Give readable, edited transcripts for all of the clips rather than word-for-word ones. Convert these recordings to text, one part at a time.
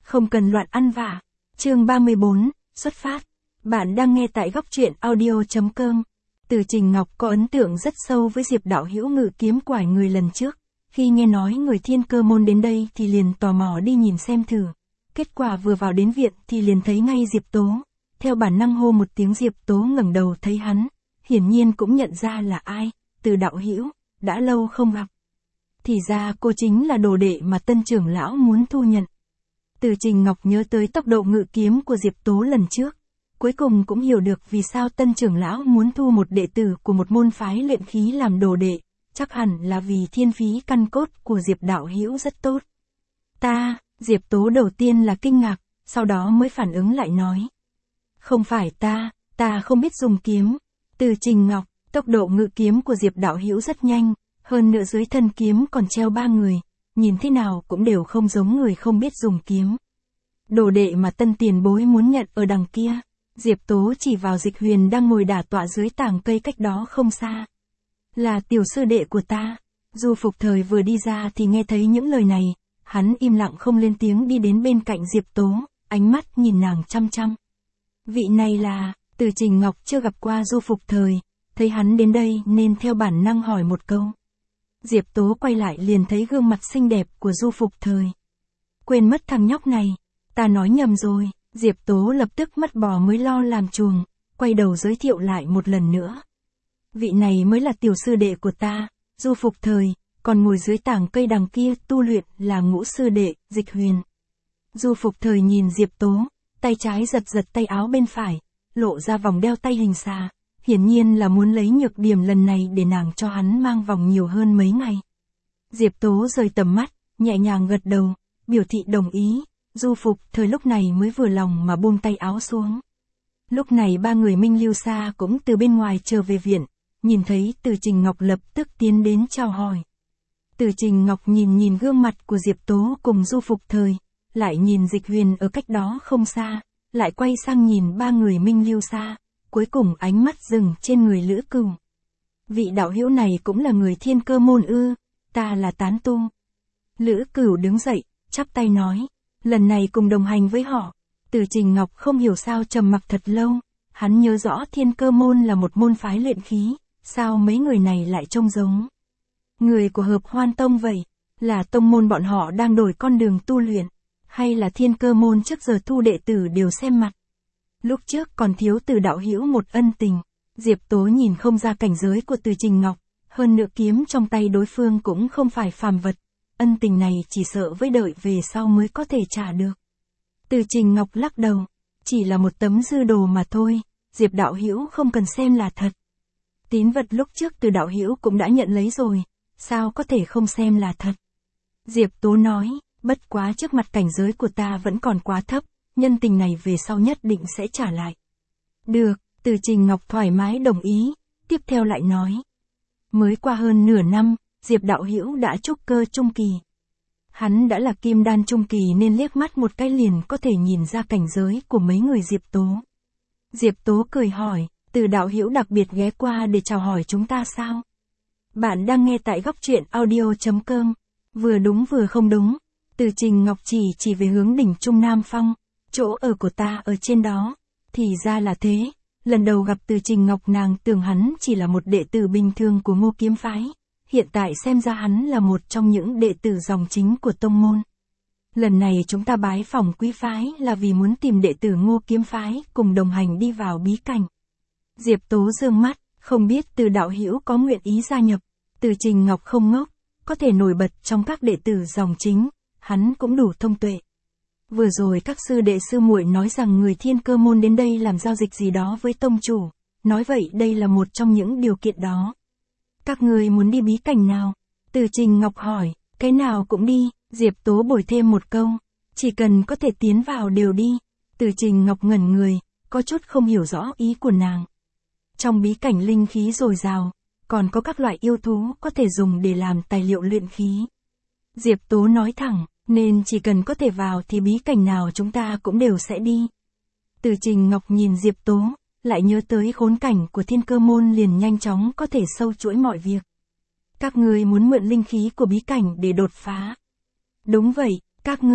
không cần loạn ăn vạ. Chương 34, xuất phát. Bạn đang nghe tại góc truyện audio.com. Từ Trình Ngọc có ấn tượng rất sâu với Diệp đạo hữu ngự kiếm quải người lần trước. Khi nghe nói người Thiên Cơ môn đến đây thì liền tò mò đi nhìn xem thử. Kết quả vừa vào đến viện thì liền thấy ngay Diệp Tố. Theo bản năng hô một tiếng, Diệp Tố ngẩng đầu thấy hắn, hiển nhiên cũng nhận ra là ai. Từ đạo hữu, đã lâu không gặp. Thì ra cô chính là đồ đệ mà Tân trưởng lão muốn thu nhận. Từ Trình Ngọc nhớ tới tốc độ ngự kiếm của Diệp Tố lần trước, cuối cùng cũng hiểu được vì sao Tân trưởng lão muốn thu một đệ tử của một môn phái luyện khí làm đồ đệ, chắc hẳn là vì thiên phí căn cốt của Diệp đạo hữu rất tốt. Diệp Tố đầu tiên là kinh ngạc, sau đó mới phản ứng lại nói. Không phải ta không biết dùng kiếm. Từ Trình Ngọc, tốc độ ngự kiếm của Diệp đạo hữu rất nhanh, hơn nữa dưới thân kiếm còn treo 3 người, nhìn thế nào cũng đều không giống người không biết dùng kiếm. Đồ đệ mà Tân tiền bối muốn nhận ở đằng kia. Diệp Tố chỉ vào Dịch Huyền đang ngồi đả tọa dưới tảng cây cách đó không xa. Là tiểu sư đệ của ta. Du Phục Thời vừa đi ra thì nghe thấy những lời này, hắn im lặng không lên tiếng đi đến bên cạnh Diệp Tố, ánh mắt nhìn nàng chăm chăm. Vị này là, Từ Trình Ngọc chưa gặp qua Du Phục Thời, thấy hắn đến đây nên theo bản năng hỏi một câu. Diệp Tố quay lại liền thấy gương mặt xinh đẹp của Du Phục Thời. Quên mất thằng nhóc này, ta nói nhầm rồi. Diệp Tố lập tức mất bò mới lo làm chuồng, quay đầu giới thiệu lại một lần nữa. Vị này mới là tiểu sư đệ của ta, Du Phục Thời, còn ngồi dưới tảng cây đằng kia tu luyện là ngũ sư đệ, Dịch Huyền. Du Phục Thời nhìn Diệp Tố, tay trái giật tay áo bên phải, lộ ra vòng đeo tay hình xà, hiển nhiên là muốn lấy nhược điểm lần này để nàng cho hắn mang vòng nhiều hơn mấy ngày. Diệp Tố rời tầm mắt, nhẹ nhàng gật đầu, biểu thị đồng ý. Du Phục Thời lúc này mới vừa lòng mà buông tay áo xuống. Lúc này 3 người Minh Lưu Sa cũng từ bên ngoài trở về viện, nhìn thấy Từ Trình Ngọc lập tức tiến đến chào hỏi. Từ Trình Ngọc nhìn gương mặt của Diệp Tố cùng Du Phục Thời, lại nhìn Dịch Huyền ở cách đó không xa, lại quay sang nhìn 3 người Minh Lưu Sa, cuối cùng ánh mắt dừng trên người Lữ Cửu. Vị đạo hữu này cũng là người Thiên Cơ môn ư? Ta là tán tu. Lữ Cửu đứng dậy, chắp tay nói. Lần này cùng đồng hành với họ. Từ Trình Ngọc không hiểu sao trầm mặc thật lâu, hắn nhớ rõ Thiên Cơ môn là một môn phái luyện khí, sao mấy người này lại trông giống người của Hợp Hoan Tông vậy? Là tông môn bọn họ đang đổi con đường tu luyện, hay là Thiên Cơ môn trước giờ thu đệ tử đều xem mặt? Lúc trước còn thiếu Từ đạo hữu một ân tình. Diệp Tố nhìn không ra cảnh giới của Từ Trình Ngọc, hơn nữa kiếm trong tay đối phương cũng không phải phàm vật. Ân tình này chỉ sợ với đợi về sau mới có thể trả được. Từ Trình Ngọc lắc đầu, chỉ là một tấm dư đồ mà thôi, Diệp đạo hữu không cần xem là thật. Tín vật lúc trước Từ đạo hữu cũng đã nhận lấy rồi, sao có thể không xem là thật? Diệp Tố nói, bất quá trước mặt cảnh giới của ta vẫn còn quá thấp, nhân tình này về sau nhất định sẽ trả lại. Được, Từ Trình Ngọc thoải mái đồng ý, tiếp theo lại nói. Mới qua hơn nửa năm, Diệp đạo hữu đã trúc cơ trung kỳ. Hắn đã là kim đan trung kỳ nên liếc mắt một cái liền có thể nhìn ra cảnh giới của mấy người Diệp Tố. Diệp Tố cười hỏi, Từ đạo hữu đặc biệt ghé qua để chào hỏi chúng ta sao? Bạn đang nghe tại góc truyện audio.com. Vừa đúng vừa không đúng. Từ Trình Ngọc chỉ về hướng đỉnh Trung Nam Phong, chỗ ở của ta ở trên đó. Thì ra là thế, lần đầu gặp Từ Trình Ngọc nàng tưởng hắn chỉ là một đệ tử bình thường của Ngô Kiếm phái. Hiện tại xem ra hắn là một trong những đệ tử dòng chính của tông môn. Lần này chúng ta bái phỏng quý phái là vì muốn tìm đệ tử Ngô Kiếm phái cùng đồng hành đi vào bí cảnh. Diệp Tố dương mắt, không biết Từ đạo hữu có nguyện ý gia nhập. Từ Trình Ngọc không ngốc, có thể nổi bật trong các đệ tử dòng chính, hắn cũng đủ thông tuệ. Vừa rồi các sư đệ sư muội nói rằng người Thiên Cơ môn đến đây làm giao dịch gì đó với tông chủ, nói vậy đây là một trong những điều kiện đó. Các người muốn đi bí cảnh nào? Từ Trình Ngọc hỏi, cái nào cũng đi. Diệp Tố bồi thêm một câu, chỉ cần có thể tiến vào đều đi. Từ Trình Ngọc ngẩn người, có chút không hiểu rõ ý của nàng. Trong bí cảnh linh khí dồi dào, còn có các loại yêu thú có thể dùng để làm tài liệu luyện khí. Diệp Tố nói thẳng, nên chỉ cần có thể vào thì bí cảnh nào chúng ta cũng đều sẽ đi. Từ Trình Ngọc nhìn Diệp Tố, lại nhớ tới khốn cảnh của Thiên Cơ môn liền nhanh chóng có thể sâu chuỗi mọi việc. Các ngươi muốn mượn linh khí của bí cảnh để đột phá. Đúng vậy, các ngươi,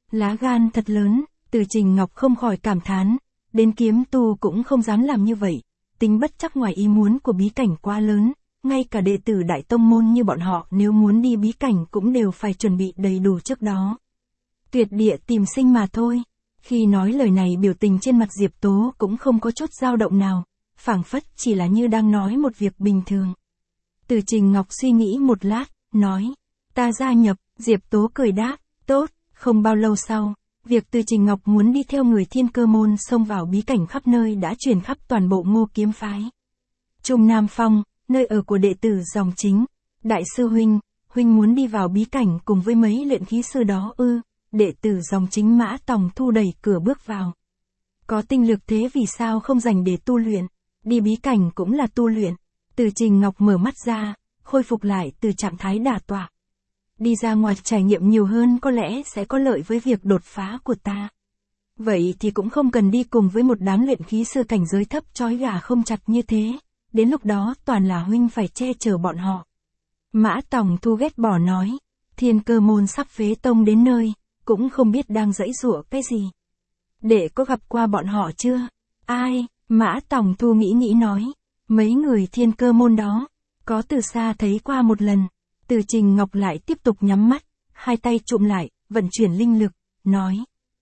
Lá gan thật lớn, Từ Trình Ngọc không khỏi cảm thán, đến kiếm tu cũng không dám làm như vậy, tính bất chắc ngoài ý muốn của bí cảnh quá lớn, ngay cả đệ tử đại tông môn như bọn họ nếu muốn đi bí cảnh cũng đều phải chuẩn bị đầy đủ trước đó. Tuyệt địa tìm sinh mà thôi. Khi nói lời này biểu tình trên mặt Diệp Tố cũng không có chút dao động nào, phảng phất chỉ là như đang nói một việc bình thường. Từ Trình Ngọc suy nghĩ một lát, nói, ta gia nhập, Diệp Tố cười đáp, tốt, không bao lâu sau, việc Từ Trình Ngọc muốn đi theo người Thiên Cơ môn xông vào bí cảnh khắp nơi đã truyền khắp toàn bộ Ngô kiếm phái. Trung Nam Phong, nơi ở của đệ tử dòng chính, đại sư huynh muốn đi vào bí cảnh cùng với mấy luyện khí sư đó ư? Đệ tử dòng chính Mã Tòng Thu đẩy cửa bước vào. Có tinh lực thế vì sao không dành để tu luyện, đi bí cảnh cũng là tu luyện. Từ Trình Ngọc mở mắt ra, khôi phục lại từ trạng thái đả tọa. Đi ra ngoài trải nghiệm nhiều hơn có lẽ sẽ có lợi với việc đột phá của ta. Vậy thì cũng không cần đi cùng với một đám luyện khí sư cảnh giới thấp trói gà không chặt như thế, đến lúc đó toàn là huynh phải che chở bọn họ. Mã Tòng Thu ghét bỏ nói, Thiên Cơ môn sắp phế tông đến nơi, cũng không biết đang giãy giụa cái gì. Đệ có gặp qua bọn họ chưa? Ai? Mã Tòng Thu nghĩ nói, mấy người Thiên Cơ môn đó, có từ xa thấy qua một lần. Từ Trình Ngọc lại tiếp tục nhắm mắt, hai tay trụm lại, vận chuyển linh lực, nói.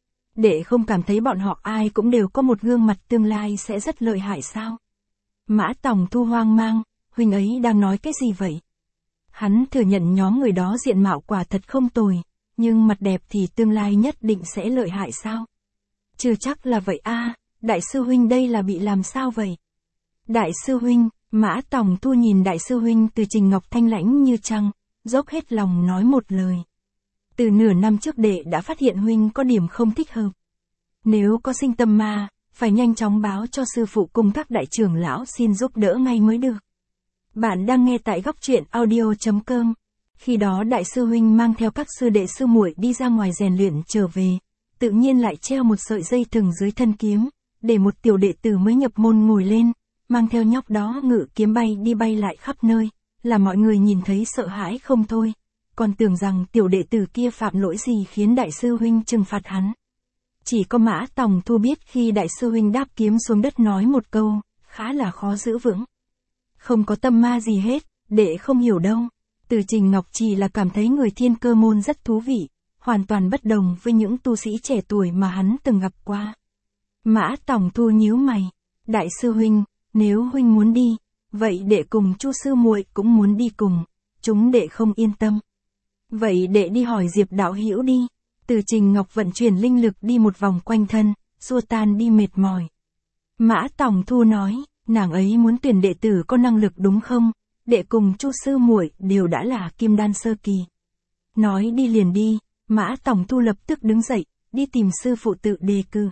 Đệ không cảm thấy bọn họ ai cũng đều có một gương mặt tương lai sẽ rất lợi hại sao? Mã Tòng Thu hoang mang, huynh ấy đang nói cái gì vậy? Hắn thừa nhận nhóm người đó diện mạo quả thật không tồi, nhưng mặt đẹp thì tương lai nhất định sẽ lợi hại sao? Chưa chắc là vậy a, đại sư huynh đây là bị làm sao vậy? Đại sư huynh, Mã Tòng Thu nhìn đại sư huynh Từ Trình Ngọc thanh lãnh như trăng, dốc hết lòng nói một lời. Từ nửa năm trước đệ đã phát hiện huynh có điểm không thích hợp. Nếu có sinh tâm ma, phải nhanh chóng báo cho sư phụ cùng các đại trưởng lão xin giúp đỡ ngay mới được. Bạn đang nghe tại góc truyện audio.com. Khi đó đại sư huynh mang theo các sư đệ sư muội đi ra ngoài rèn luyện trở về, tự nhiên lại treo một sợi dây thừng dưới thân kiếm, để một tiểu đệ tử mới nhập môn ngồi lên, mang theo nhóc đó ngự kiếm bay đi bay lại khắp nơi, là mọi người nhìn thấy sợ hãi không thôi, còn tưởng rằng tiểu đệ tử kia phạm lỗi gì khiến đại sư huynh trừng phạt hắn. Chỉ có Mã Tòng Thu biết khi đại sư huynh đáp kiếm xuống đất nói một câu, khá là khó giữ vững. Không có tâm ma gì hết, đệ không hiểu đâu. Từ Trình Ngọc chỉ là cảm thấy người Thiên Cơ môn rất thú vị, hoàn toàn bất đồng với những tu sĩ trẻ tuổi mà hắn từng gặp qua. Mã Tòng Thu nhíu mày, đại sư huynh, nếu huynh muốn đi, vậy đệ cùng Chu sư muội cũng muốn đi cùng, chúng đệ không yên tâm. Vậy đệ đi hỏi Diệp đạo hữu đi. Từ Trình Ngọc vận chuyển linh lực đi một vòng quanh thân, xua tan đi mệt mỏi. Mã Tòng Thu nói, nàng ấy muốn tuyển đệ tử có năng lực đúng không? Đệ cùng Chu sư muội đều đã là kim đan sơ kỳ. Nói đi liền đi, Mã Tòng Thu lập tức đứng dậy, đi tìm sư phụ tự đề cử.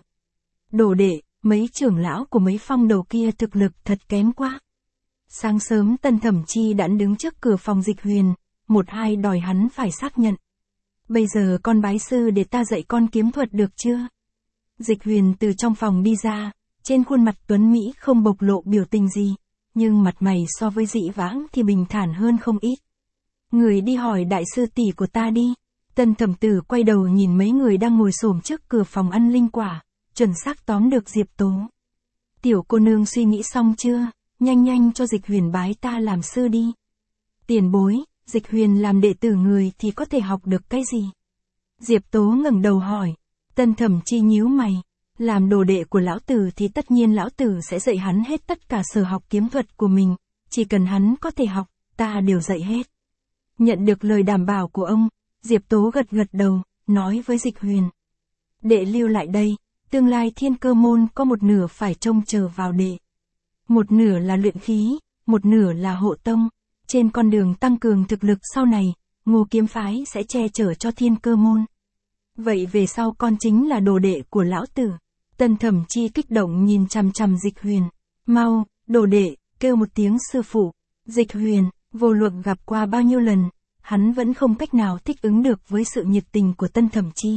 Đồ đệ, mấy trưởng lão của mấy phong đầu kia thực lực thật kém quá. Sáng sớm Tân Thẩm Chi đã đứng trước cửa phòng Dịch Huyền, một hai đòi hắn phải xác nhận. Bây giờ con bái sư để ta dạy con kiếm thuật được chưa? Dịch Huyền từ trong phòng đi ra, trên khuôn mặt tuấn Mỹ không bộc lộ biểu tình gì, nhưng mặt mày so với dĩ vãng thì bình thản hơn không ít. Người đi hỏi đại sư tỷ của ta đi. Tân Thẩm Tử quay đầu nhìn mấy người đang ngồi xổm trước cửa phòng ăn linh quả, chuẩn xác tóm được Diệp Tố. Tiểu cô nương suy nghĩ xong chưa? Nhanh cho Dịch Huyền bái ta làm sư đi. Tiền bối, Dịch Huyền làm đệ tử người thì có thể học được cái gì? Diệp Tố ngẩng đầu hỏi. Tân Thẩm Chi nhíu mày. Làm đồ đệ của lão tử thì tất nhiên lão tử sẽ dạy hắn hết tất cả sở học kiếm thuật của mình. Chỉ cần hắn có thể học, ta đều dạy hết. Nhận được lời đảm bảo của ông, Diệp Tố gật đầu, nói với Dịch Huyền. Đệ lưu lại đây, tương lai Thiên Cơ môn có một nửa phải trông chờ vào đệ. Một nửa là luyện khí, một nửa là hộ tông. Trên con đường tăng cường thực lực sau này, Ngô kiếm phái sẽ che chở cho Thiên Cơ môn. Vậy về sau con chính là đồ đệ của lão tử. Tân Thẩm Chi kích động nhìn chằm chằm Dịch Huyền. Mau, đồ đệ, kêu một tiếng sư phụ. Dịch Huyền, vô luận gặp qua bao nhiêu lần, hắn vẫn không cách nào thích ứng được với sự nhiệt tình của Tân Thẩm Chi.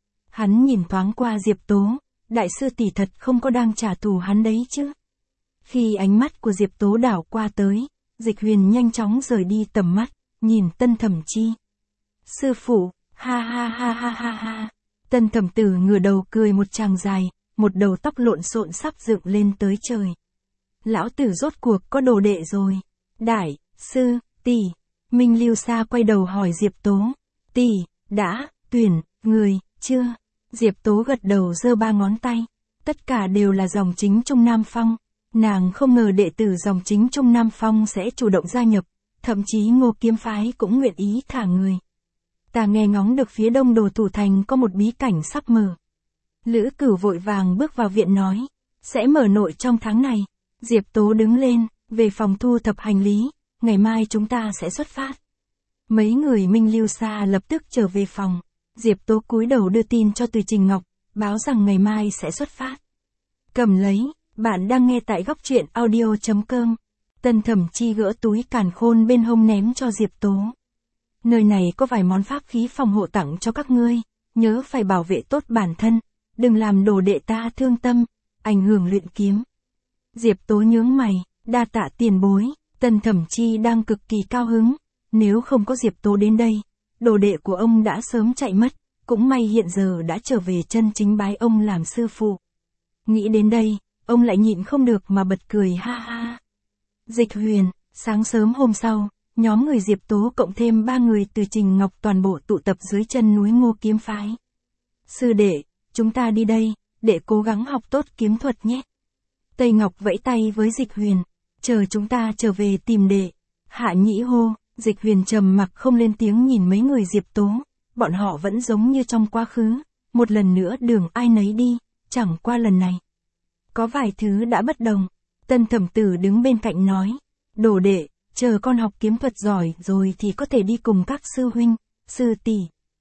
Hắn nhìn thoáng qua Diệp Tố, đại sư tỷ thật không có đang trả thù hắn đấy chứ. Khi ánh mắt của Diệp Tố đảo qua tới, Dịch Huyền nhanh chóng rời đi tầm mắt, nhìn Tân Thẩm Chi. Sư phụ, ha ha ha ha ha ha. Tân Thẩm Tử ngửa đầu cười một tràng dài, một đầu tóc lộn xộn sắp dựng lên tới trời. Lão tử rốt cuộc có đồ đệ rồi. Đại sư tỷ. Minh Lưu Sa quay đầu hỏi Diệp Tố. Tỷ, đã tuyển người chưa? Diệp Tố gật đầu giơ 3 ngón tay. Tất cả đều là dòng chính Trung Nam Phong. Nàng không ngờ đệ tử dòng chính Trung Nam Phong sẽ chủ động gia nhập, thậm chí Ngô Kiếm Phái cũng nguyện ý thả người. Ta nghe ngóng được phía đông Đồ Thủ Thành có một bí cảnh sắp mở. Lữ Cửu vội vàng bước vào viện nói, sẽ mở nội trong tháng này. Diệp Tố đứng lên, về phòng thu thập hành lý, ngày mai chúng ta sẽ xuất phát. Mấy người Minh Lưu Sa lập tức trở về phòng. Diệp Tố cúi đầu đưa tin cho Từ Trình Ngọc, báo rằng ngày mai sẽ xuất phát. Cầm lấy, bạn đang nghe tại góc truyện audio.com. Tân Thẩm Chi gỡ túi càn khôn bên hông ném cho Diệp Tố. Nơi này có vài món pháp khí phòng hộ tặng cho các ngươi, nhớ phải bảo vệ tốt bản thân, đừng làm đồ đệ ta thương tâm, ảnh hưởng luyện kiếm. Diệp Tố nhướng mày, đa tạ tiền bối. Tân Thẩm Chi đang cực kỳ cao hứng, nếu không có Diệp Tố đến đây, đồ đệ của ông đã sớm chạy mất, cũng may hiện giờ đã trở về chân chính bái ông làm sư phụ. Nghĩ đến đây, ông lại nhịn không được mà bật cười ha ha. Dịch Huyền, sáng sớm hôm sau, nhóm người Diệp Tố cộng thêm 3 người Từ Trình Ngọc toàn bộ tụ tập dưới chân núi Ngô Kiếm Phái. Sư đệ, chúng ta đi đây, để cố gắng học tốt kiếm thuật nhé. Tây Ngọc vẫy tay với Dịch Huyền, chờ chúng ta trở về tìm đệ. Hạ Nhĩ hô, Dịch Huyền trầm mặc không lên tiếng nhìn mấy người Diệp Tố, bọn họ vẫn giống như trong quá khứ, một lần nữa đường ai nấy đi, chẳng qua lần này. Có vài thứ đã bất đồng. Tân Thẩm Tử đứng bên cạnh nói, đồ đệ, chờ con học kiếm thuật giỏi rồi thì có thể đi cùng các sư huynh, sư tỷ.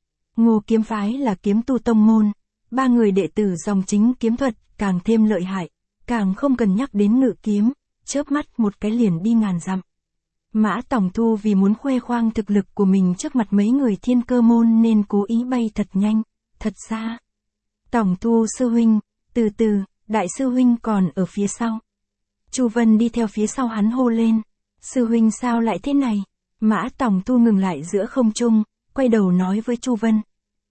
Ngô Kiếm Phái là kiếm tu tông môn, 3 người đệ tử dòng chính kiếm thuật càng thêm lợi hại, càng không cần nhắc đến ngự kiếm, chớp mắt một cái liền đi ngàn dặm. Mã Tòng Thu vì muốn khoe khoang thực lực của mình trước mặt mấy người Thiên Cơ môn nên cố ý bay thật nhanh, thật xa. Tòng Thu sư huynh, từ từ, đại sư huynh còn ở phía sau. Chu Vân đi theo phía sau hắn hô lên, sư huynh sao lại thế này? Mã Tòng Thu ngừng lại giữa không trung, quay đầu nói với Chu Vân.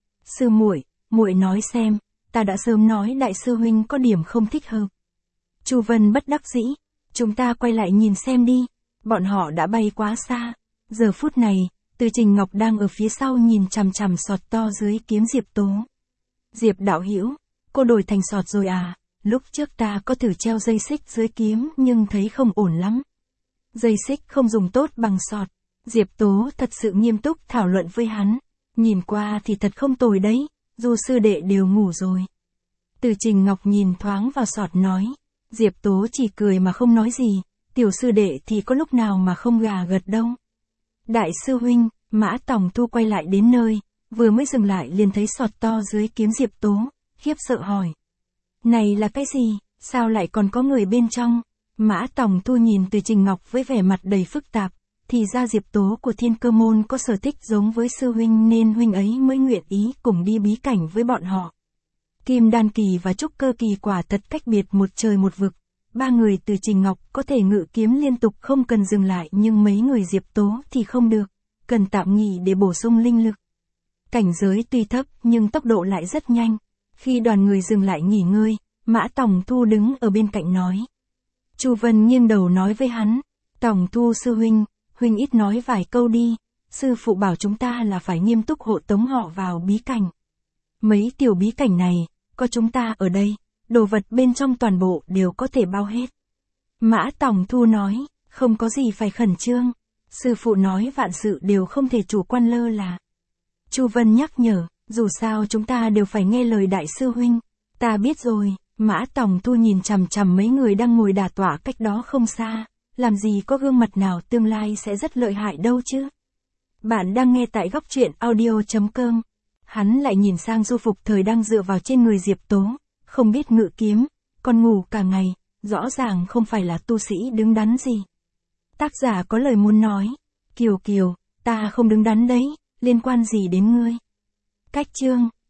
Sư muội, muội nói xem, ta đã sớm nói đại sư huynh có điểm không thích hợp. Chu Vân bất đắc dĩ, chúng ta quay lại nhìn xem đi, bọn họ đã bay quá xa. Giờ phút này, Từ Trình Ngọc đang ở phía sau nhìn chằm chằm sọt to dưới kiếm Diệp Tố. Diệp đạo hữu, cô đổi thành sọt rồi à? Lúc trước ta có thử treo dây xích dưới kiếm nhưng thấy không ổn lắm. Dây xích không dùng tốt bằng sọt. Diệp Tố thật sự nghiêm túc thảo luận với hắn. Nhìn qua thì thật không tồi đấy, dù sư đệ đều ngủ rồi. Từ Trình Ngọc nhìn thoáng vào sọt nói. Diệp Tố chỉ cười mà không nói gì, tiểu sư đệ thì có lúc nào mà không gà gật đâu. Đại sư huynh, Mã Tòng Thu quay lại đến nơi, vừa mới dừng lại liền thấy sọt to dưới kiếm Diệp Tố, khiếp sợ hỏi. Này là cái gì, sao lại còn có người bên trong? Mã Tòng Thu nhìn Từ Trình Ngọc với vẻ mặt đầy phức tạp, thì ra Diệp Tố của Thiên Cơ môn có sở thích giống với sư huynh nên huynh ấy mới nguyện ý cùng đi bí cảnh với bọn họ. Kim Đan kỳ và Trúc Cơ kỳ quả thật cách biệt một trời một vực. 3 người Từ Trình Ngọc có thể ngự kiếm liên tục không cần dừng lại nhưng mấy người Diệp Tố thì không được, cần tạm nghỉ để bổ sung linh lực. Cảnh giới tuy thấp nhưng tốc độ lại rất nhanh. Khi đoàn người dừng lại nghỉ ngơi, Mã Tòng Thu đứng ở bên cạnh nói. Chu Vân nghiêng đầu nói với hắn, Tòng Thu sư huynh, huynh ít nói vài câu đi, sư phụ bảo chúng ta là phải nghiêm túc hộ tống họ vào bí cảnh. Mấy tiểu bí cảnh này, có chúng ta ở đây, đồ vật bên trong toàn bộ đều có thể bao hết. Mã Tòng Thu nói, không có gì phải khẩn trương, sư phụ nói vạn sự đều không thể chủ quan lơ là. Chu Vân nhắc nhở, dù sao chúng ta đều phải nghe lời đại sư huynh. Ta biết rồi. Mã Tòng Thu nhìn chằm chằm mấy người đang ngồi đả tọa cách đó không xa, làm gì có gương mặt nào tương lai sẽ rất lợi hại đâu chứ. Bạn đang nghe tại góc truyện audio.com. Hắn lại nhìn sang Du Phục Thời đang dựa vào trên người Diệp Tố, không biết ngự kiếm, còn ngủ cả ngày, rõ ràng không phải là tu sĩ đứng đắn gì. Tác giả có lời muốn nói, Kiều Kiều, ta không đứng đắn đấy, liên quan gì đến ngươi. Cách chương